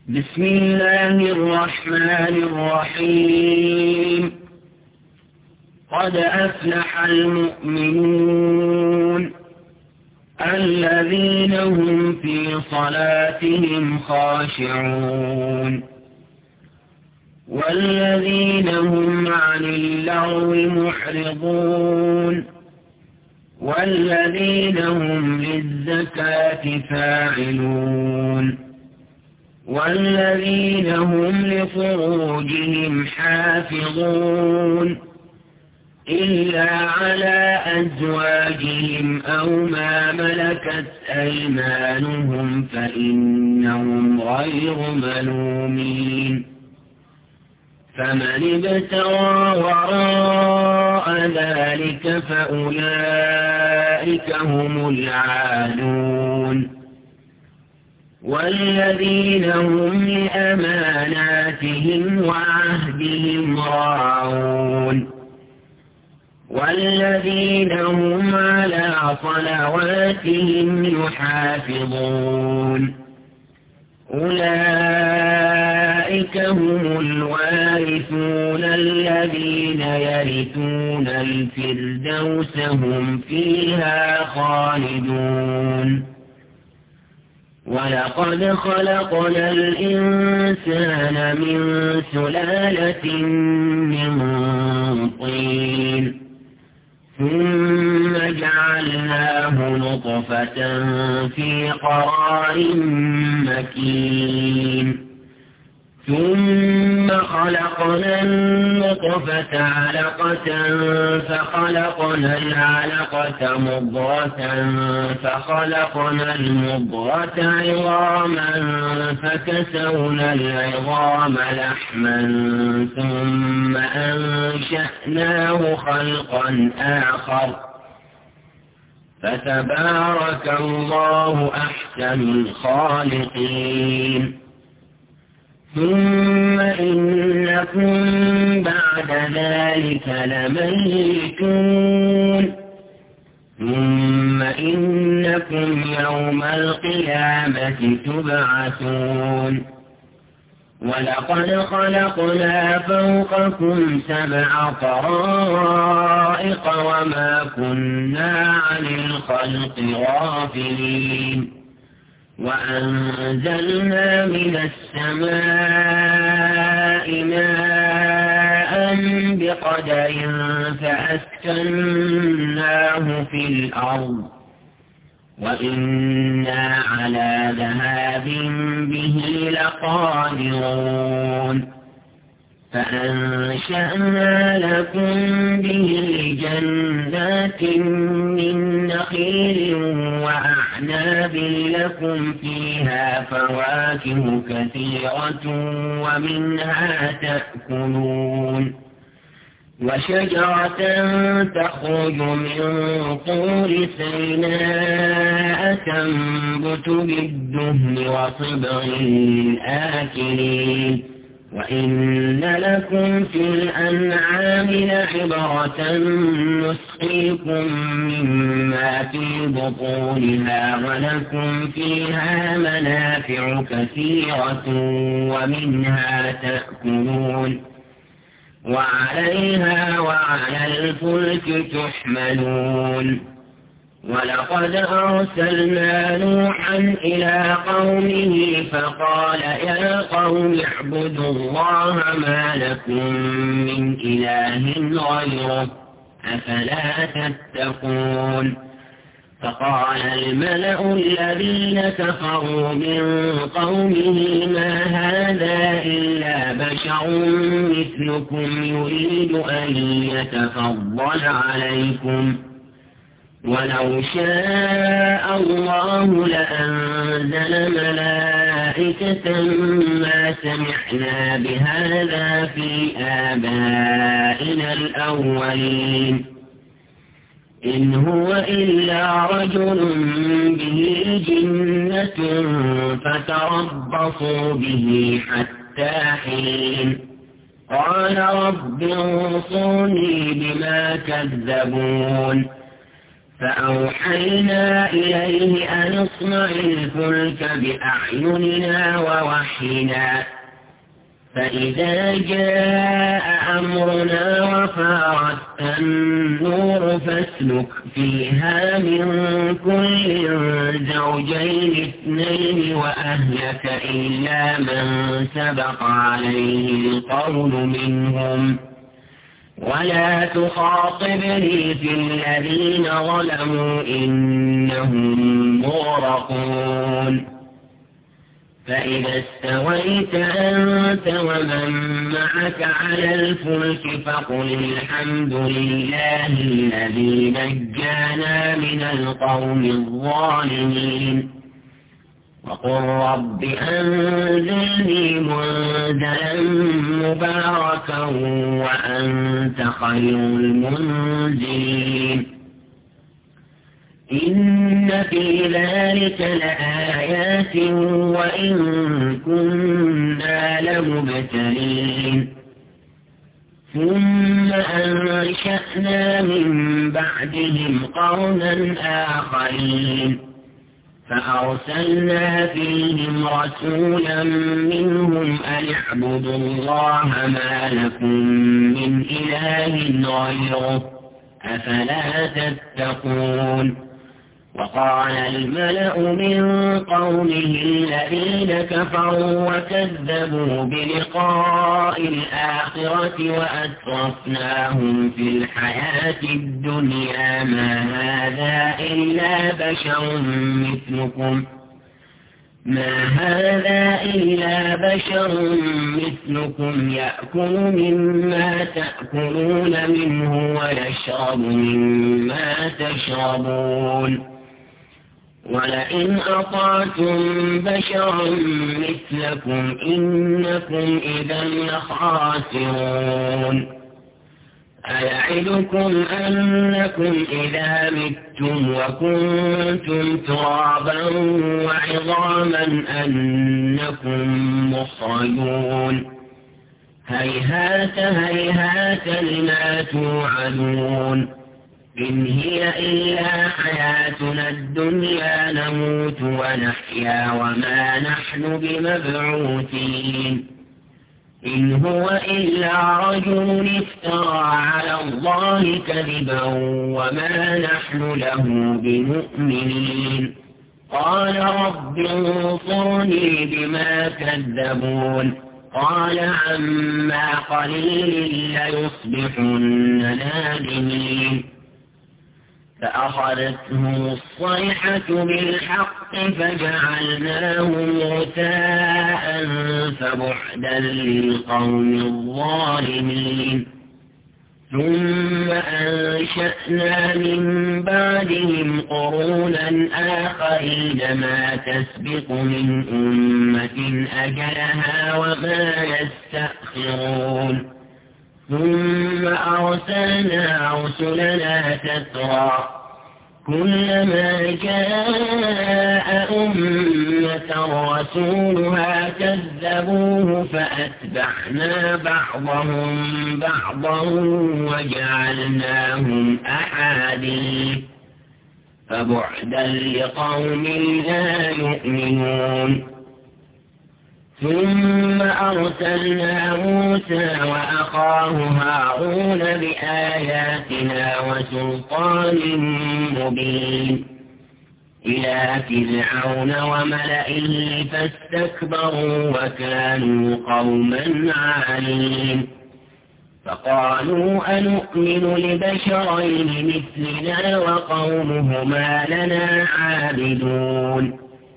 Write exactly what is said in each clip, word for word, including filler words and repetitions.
بسم الله الرحمن الرحيم. قد أفلح المؤمنون الذين هم في صلاتهم خاشعون والذين هم عن اللغو معرضون والذين هم للزكاة فاعلون والذين هم لفروجهم حافظون إلا على أزواجهم أو ما ملكت أيمانهم فإنهم غير ملومين. فمن ابتغى وراء ذلك فأولئك هم العادون. والذين هم لأماناتهم وعهدهم راعون والذين هم على صلواتهم يحافظون أولئك هم الوارثون الذين يرثون الفردوس هم فيها خالدون. ولقد خلقنا الإنسان من سلالة من طين ثم جعلناه نطفة في قرار مكين ثم خلقنا النطفة علقة فخلقنا العلقة مضغة فخلقنا المضغة عظاما فكسونا العظام لحما ثم أنشأناه خلقا آخر فتبارك الله أحسن الخالقين. ثم إنكم بعد ذلك لميتون ثم إنكم يوم القيامة تبعثون. ولقد خلقنا فوقكم سبع طرائق وما كنا عن الخلق غافلين. وأنزلنا من السماء ماء بقدر فأسكناه في الأرض وإنا على ذهاب به لقادرون. فأنشأنا لكم به جنات من نخيل وأعناب لكم فيها فواكه كثيرة ومنها تأكلون. وشجرة تخرج من طور سيناء تنبت بالدهن وصبغ للآكلين. وإن لكم في الأنعام لعبرة نسقيكم مما في بطونها ولكم فيها منافع كثيرة ومنها تأكلون وعليها وعلى الفلك تحملون. ولقد أرسلنا نوحا إلى قومه فقال يا قوم اعبدوا الله ما لكم من إله غيره أفلا تتقون. فقال الملأ الذين كفروا من قومه ما هذا إلا بشر مثلكم يريد أن يتفضل عليكم ولو شاء الله لأنزل ملائكة ما سمعنا بهذا في آبائنا الأولين إن هو إلا رجل به جنة فتربصوا به حتى حين. قال رب انصرني بما كذبون. فأوحينا إليه أن اصنع الفلك بأعيننا ووحينا فإذا جاء أمرنا وفارت النور فاسلك فيها من كل زوجين اثنين وأهلك إلا من سبق عليه القول منهم ولا تخاطبني في الذين ظلموا إنهم مغرقون فإذا استويت أنت ومن معك على الفلك فقل الحمد لله الذي نجانا من القوم الظالمين وقل رب أنزلني منزلا مباركا وأنت خير المنزلين إن في ذلك لآيات وإن كنا لمبتلين ثم أنشأنا من بعدهم قرنا آخرين فأرسلنا فيهم رسولا منهم أن اعبدوا الله ما لكم من إله غيره أفلا تتقون وقال الملأ من قومه الذين كفروا وكذبوا بلقاء الآخرة وأترفناهم في الحياة الدنيا ما هذا إلا بشر مثلكم ما هذا إلا بشر مثلكم يأكل مما تأكلون منه ويشرب مما تشربون ولئن أطعتم بشرا مثلكم إنكم إذا لخاسرون أيعدكم أنكم إذا متم وكنتم ترابا وعظاما أنكم مخرجون هيهات هيهات لما توعدون إن هي إلا حياتنا الدنيا نموت ونحيا وما نحن بمبعوثين إن هو إلا رجل افترى على الله كذبا وما نحن له بمؤمنين قال رب انصرني بما كذبون قال عما قليل ليصبحن نادمين فأخذتهم الصيحة بالحق فجعلناهم غثاء فبعدا للقوم الظالمين ثم أنشأنا من بعدهم قرونا آخرين ما تسبق من أمة أجلها وما يستأخرون ثم أرسلنا رسلنا تترى كلما جاء أمة رسولها كذبوه فأتبعنا بعضهم بعضا وجعلناهم أحاديث فبعدا لقوم لا يؤمنون ثم أرسلنا موسى وأخاه هارون بآياتنا وسلطان مبين إلى فرعون وملئه فاستكبروا وكانوا قوما عالين فقالوا أنؤمن لبشرين مثلنا وقومهما لنا عابدون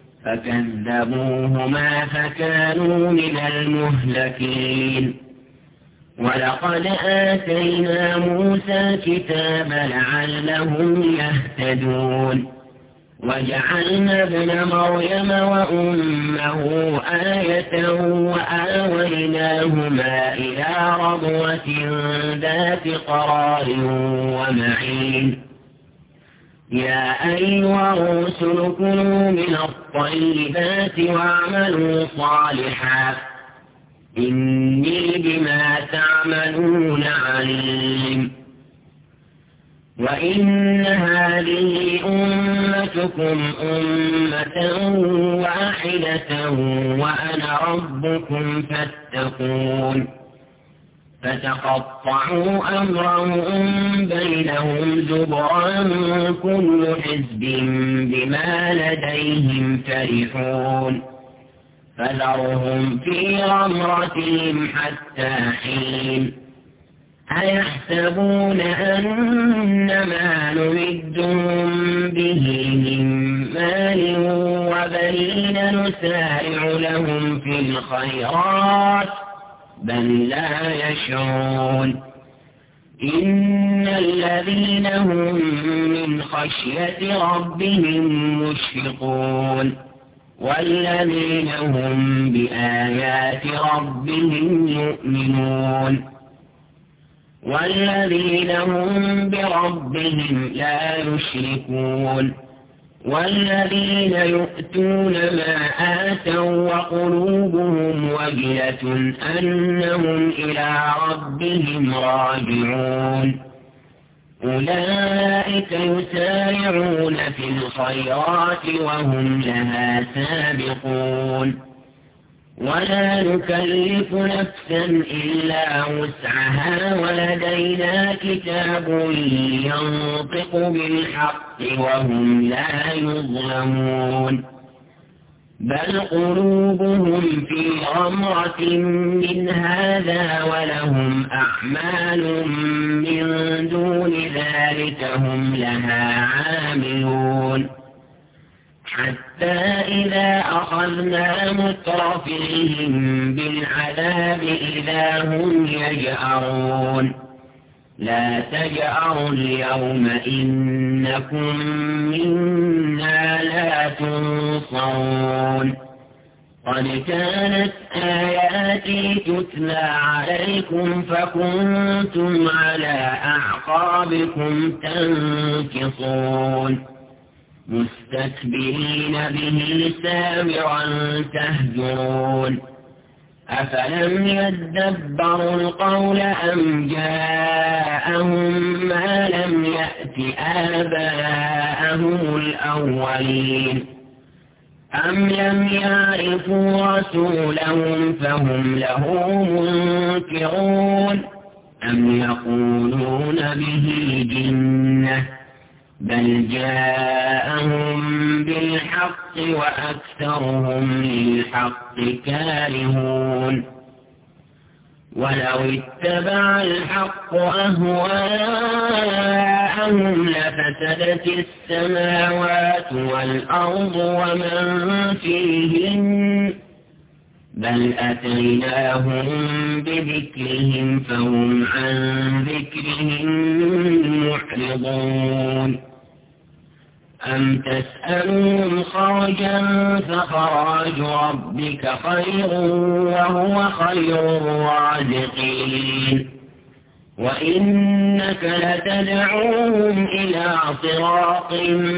فكذبوهما فكانوا من المهلكين ولقد آتينا موسى كتاب لعلهم يهتدون وجعلنا ابن مريم وأمه آية وآويناهما إلى ربوة ذات قرار ومعين يا أيها الرسل كلوا من الطيبات واعملوا صالحا إني بما تعملون عليم وإن هذه أمتكم أمة واحدة وأنا ربكم فاتقون فتقطعوا أمرهم بينهم زبرا كل حزب بما لديهم فرحون فذرهم في غمرتهم حتى حين أيحسبون أن ما نمدهم به من مال وبنين نسارع لهم في الخيرات بل لا يشعرون إن الذين هم من خشية ربهم مشفقون والذين هم بآيات ربهم يؤمنون والذين هم بربهم لا يشركون والذين يؤتون ما آتوا وقلوبهم وجلة أنهم إلى ربهم راجعون أولئك يسارعون في الخيرات وهم لها سابقون ولا نكلف نفسا إلا وسعها ولدينا كتاب ينطق بالحق وهم لا يظلمون بل قلوبهم في غمرة من هذا ولهم أعمال من دون ذلك هم لها عاملون حتى إذا أخذنا مترفيهم بالعذاب إذا هم يجأرون لا تجأروا اليوم إنكم منا لا تنصرون قد كانت آياتي تتلى عليكم فكنتم على أعقابكم تنكصون مستكبرين به سامعا تهجرون أفلم يدبروا القول أم جاءهم ما لم يأت آباءهم الأولين أم لم يعرفوا رسولهم فهم له منكرون أم يقولون به جنة بل جاءهم بالحق وأكثرهم للحق كارهون ولو اتبع الحق أهواءهم لفسدت السماوات والأرض ومن فيهن بل أتيناهم بذكرهم فهم عن ذكرهم معرضون أم تسألهم خرجا فخراج ربك خير وهو خير الرازقين وإنك لتدعوهم إلى صراط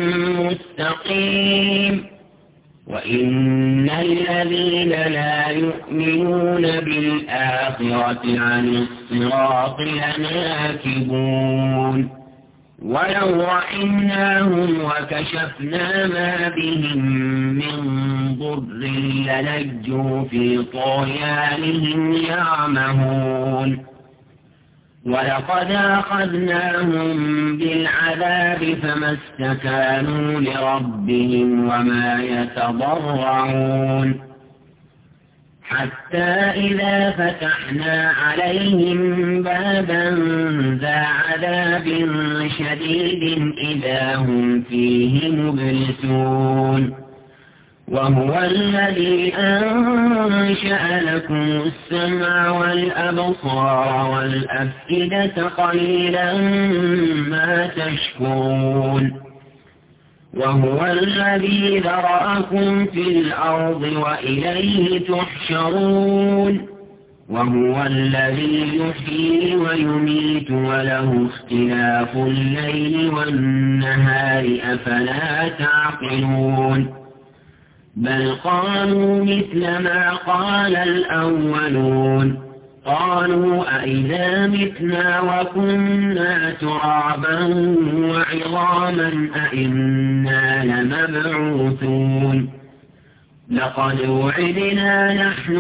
مستقيم وإن الذين لا يؤمنون بالآخرة عن الصراط لناكبون ولو رحمناهم وكشفنا ما بهم من ضر للجوا في طغيانهم يعمهون ولقد أخذناهم بالعذاب فما استكانوا لربهم وما يتضرعون حتى إذا فتحنا عليهم بابا ذا عذاب شديد إذا هم فيه مبلسون وهو الذي أنشأ لكم السمع والأبصار والأفئدة قليلا ما تشكرون وهو الذي ذرأكم في الأرض وإليه تحشرون وهو الذي يحيي ويميت وله اختلاف الليل والنهار أفلا تعقلون بل قالوا مثل ما قال الأولون قالوا أئذا متنا وكنا ترابا وعظاما أئنا لمبعوثون لقد وعدنا نحن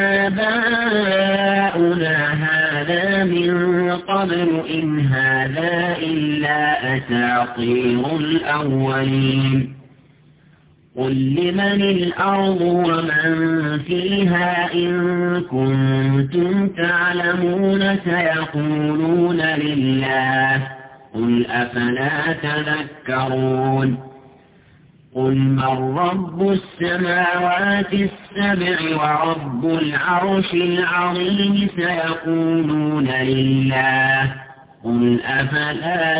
وآباؤنا هذا من قبل إن هذا إلا أساطير الأولين قل لمن الأرض ومن فيها إن كنتم تعلمون سيقولون لله قل أفلا تذكرون قل من رب السماوات السبع ورب العرش العظيم سيقولون لله قل أفلا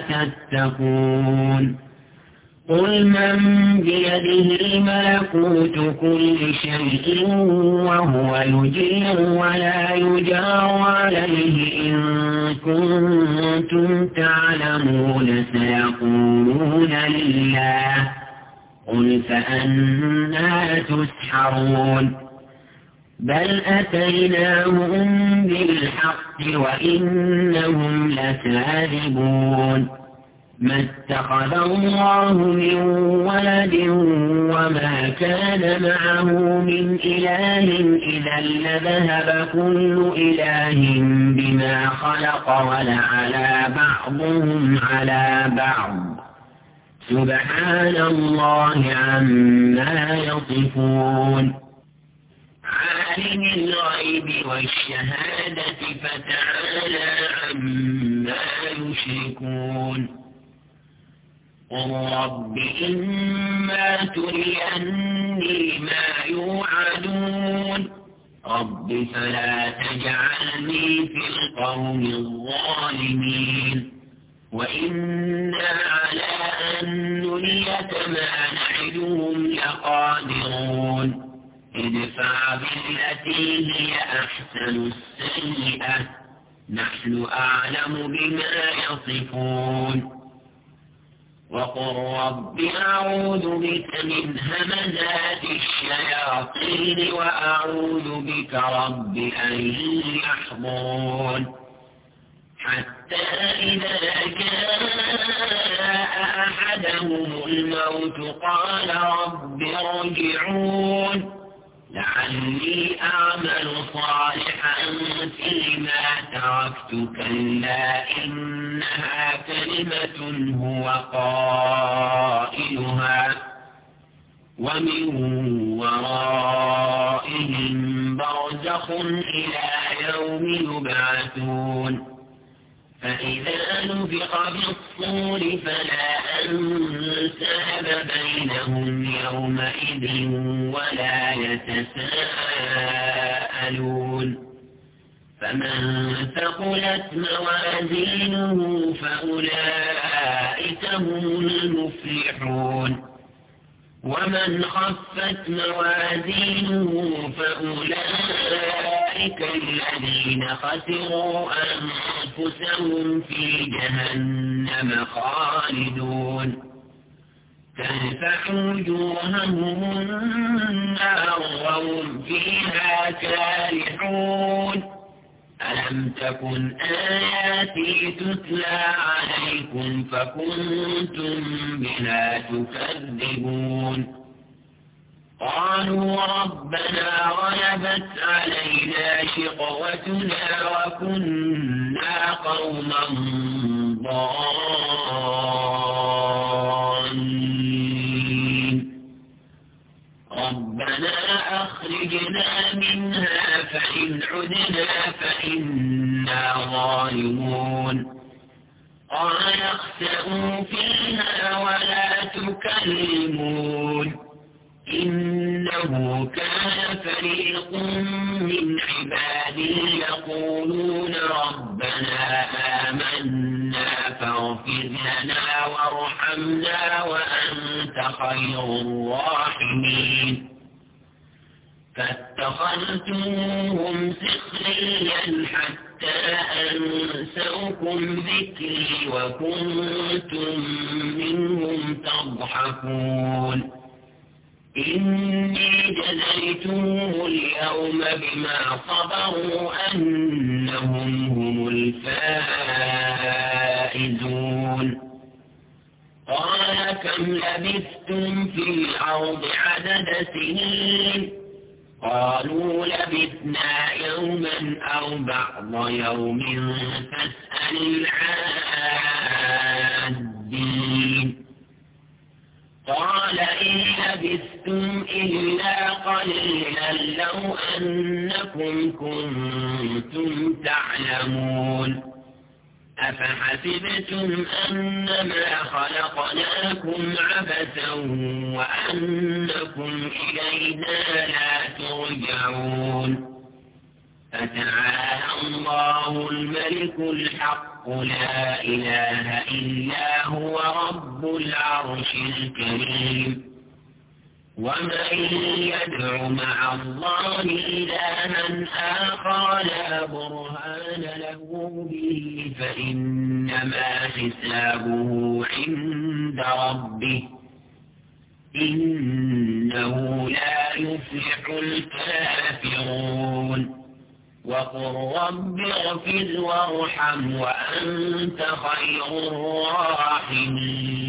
تتقون قل من بيده ملكوت كل شيء وهو يجير ولا يجار عليه إن كنتم تعلمون سيقولون لله قل فأنى تسحرون بل أتيناهم بالحق وإنهم لكاذبون ما اتخذ الله من ولد وما كان معه من إله إذا لذهب كل إله بما خلق ولعلى بعضهم على بعض سبحان الله عما يصفون عالم الغيب والشهادة فتعالى عما يشركون قل رب إما تريني ما يوعدون رب فلا تجعلني في القوم الظالمين وإنا على أن نريك ما نعدهم لقادرون ادفع بالتي هي أحسن السيئة نحن أعلم بما يصفون وقل رب أعوذ بك من همزات الشياطين وأعوذ بك رب أن يحضرون حتى إذا جاء أحدهم الموت قال رب ارجعون لعلي أعمل صالحا فيما تركت كلا إنها كلمة هو قائلها ومن ورائهم برزخ إلى يوم يبعثون فإذا نفخ بالصور فلا أنساب بينهم يومئذ ولا يتساءلون فمن ثقلت موازينه فأولئك هم المفلحون ومن خفت موازينه فأولئك الذين خسروا أنفسهم في جهنم خالدون تلفح وجوههم النار وهم فيها كالحون ألم تكن آياتي تتلى عليكم فكنتم بها تكذبون قالوا ربنا غلبت علينا شقوتنا وكنا قوما ضالين ربنا أخرجنا منها فإن عدنا فإنا ظالمون قال اخسئوا فيها ولا تكلمون إنه كان فريق من عبادي يقولون ربنا آمنا فاغفر لنا وارحمنا وأنت خير الراحمين فاتخذتموهم سخريا حتى أنسوكم ذكري وكنتم منهم تضحكون إني جزيتهم اليوم بما صبروا أنهم هم الفائزون قال كم لبثتم في الأرض عدد سنين قالوا لبثنا يوما أو بعض يوم فاسأل العادين قال إن لبثتم إلا قليلا لو أنكم كنتم تعلمون أفحسبتم أنما خلقناكم عبثا وأنكم إلينا لا ترجعون فتعالى الله الملك الحق لا إله إلا هو رب العرش الكريم ومن يدع مع الله إلها آخر لا برهان له به فإنما حسابه عند ربه إنه لا يفلح الكافرون وقل رب اغفر وارحم وأنت خير الراحمين